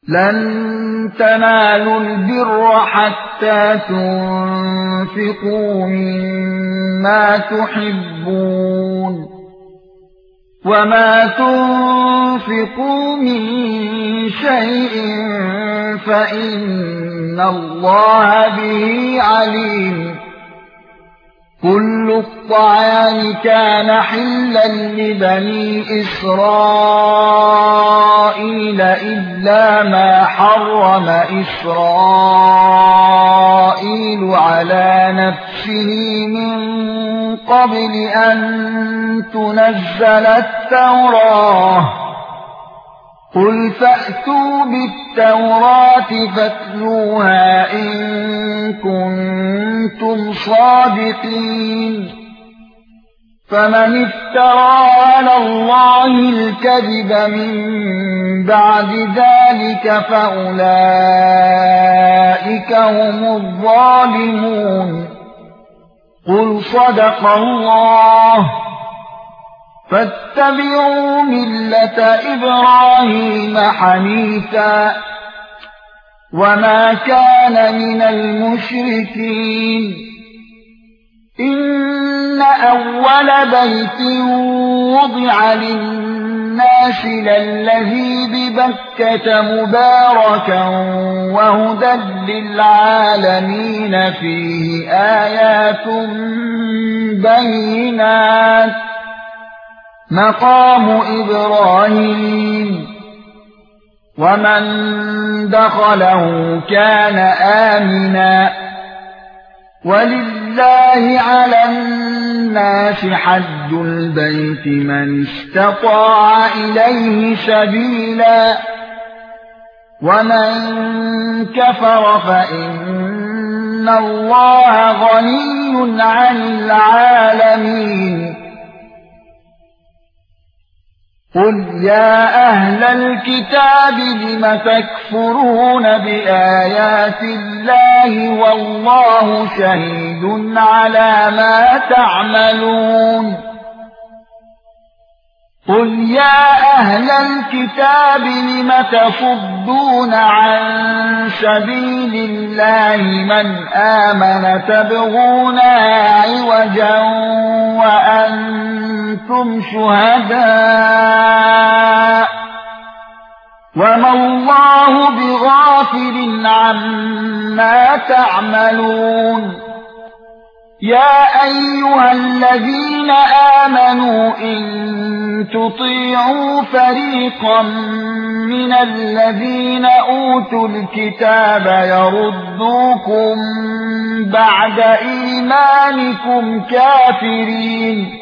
لن تنالوا البر حتى تنفقوا مما تحبون وما تنفقوا من شيء فإن الله به عليم كل الطعام كان حلا لبني إسرائيل إلا ما حرم إسرائيل على نفسه من قبل أن تنزل التوراة قل فأتوا بالتوراة فاتلوها إن كنتم صادقين فمن افترى على الله الكذب من بعد ذلك فأولئك هم الظالمون قل صدق الله فاتبعوا ملة إبراهيم حنيفا وما كان من المشركين إن أول بيت وضع للناس للذي ببكة مباركا وهدى للعالمين فيه آيات بينات مقام إبراهيم ومن دخله كان آمنا ولله على الناس حج البيت من استطاع إليه سبيلا ومن كفر فإن الله غني عن العالمين قل يا أهل الكتاب لم تكفرون بآيات الله والله شهيد على ما تعملون قل يا أهل الكتاب لم تصدون عن سبيل الله من آمن تبغونها عوجا وأنتم شهداء وما الله بغافل عما تعملون يا أيها الذين آمنوا إن تطيعوا فريقا من الذين أوتوا الكتاب يردوكم بعد إيمانكم كافرين